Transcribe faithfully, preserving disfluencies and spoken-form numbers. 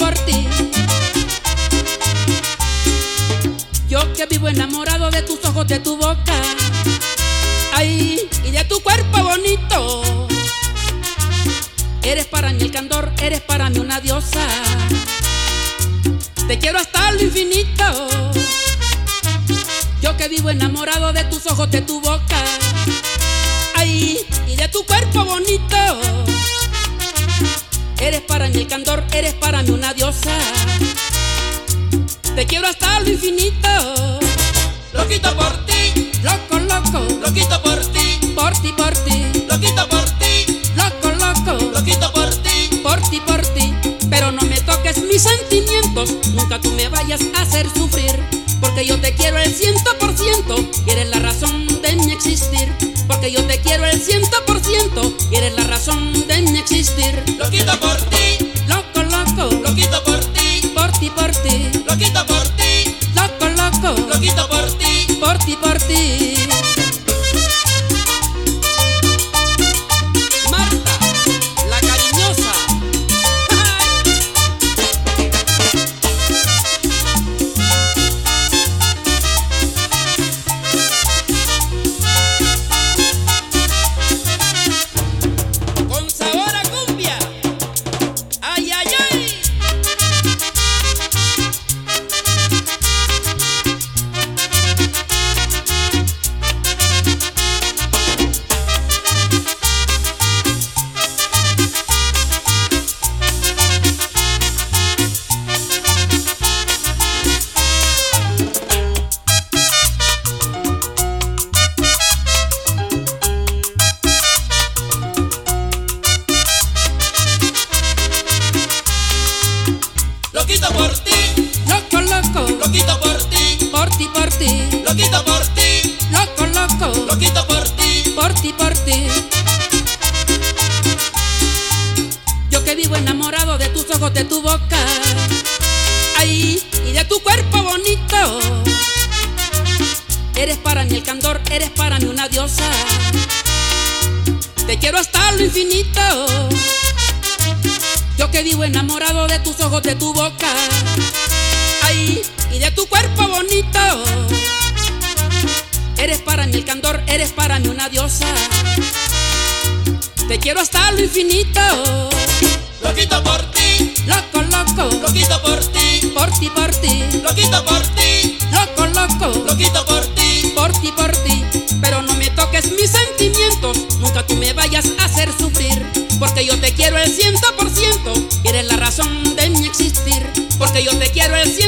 por ti. Yo que vivo enamorado de tus ojos, de tu boca, ay, y de tu cuerpo bonito. Eres para mí el candor, eres para mí una diosa. Te quiero hasta lo infinito. Yo que vivo enamorado de tus ojos, de tu boca, ay, y de tu cuerpo bonito. Eres para mí el candor, eres para mí una diosa. Te quiero hasta lo infinito. Loquito por ti, Loco, loco, loquito por ti, por ti, por ti. loquito por ti, Loco, loco, loquito por ti. por ti, por ti. Pero no me toques mis sentimientos, nunca tú me vayas a hacer sufrir. Porque yo te quiero el ciento por ciento y eres la razón de mi existir. Porque yo te quiero el ciento por ciento y eres la razón de mi existir. Loquito por ti, Loco, loco, loquito por ti, por ti, por ti. loquito por ti, Loco, loco, loquito por ti. por ti, por ti. Marta, la cariñosa. Con sabor a cumbia. Ay, ay, ay. Loquito por ti, Loco, loco, loquito por ti, por ti, por ti. loquito por ti, Loco, loco, loquito por ti. por ti, por ti. Yo que vivo enamorado de tus ojos, de tu boca, ay, y de tu cuerpo bonito. Eres para mí el candor, eres para mí una diosa. Te quiero hasta lo infinito. Yo que vivo enamorado de tus ojos, de tu boca, ay, y de tu cuerpo bonito. Eres para mí el candor, eres para mí una diosa. Te quiero hasta lo infinito. Loquito por ti, Loco, loco, loquito por ti, por ti, por ti. loquito por ti, Loco, loco, loquito por ti. por ti, por ti. Pero no me toques mis sentimientos, nunca tú me vayas a hacer sufrir. Porque yo te quiero el ciento por ciento y eres la razón de mi existir. Porque yo te quiero el ciento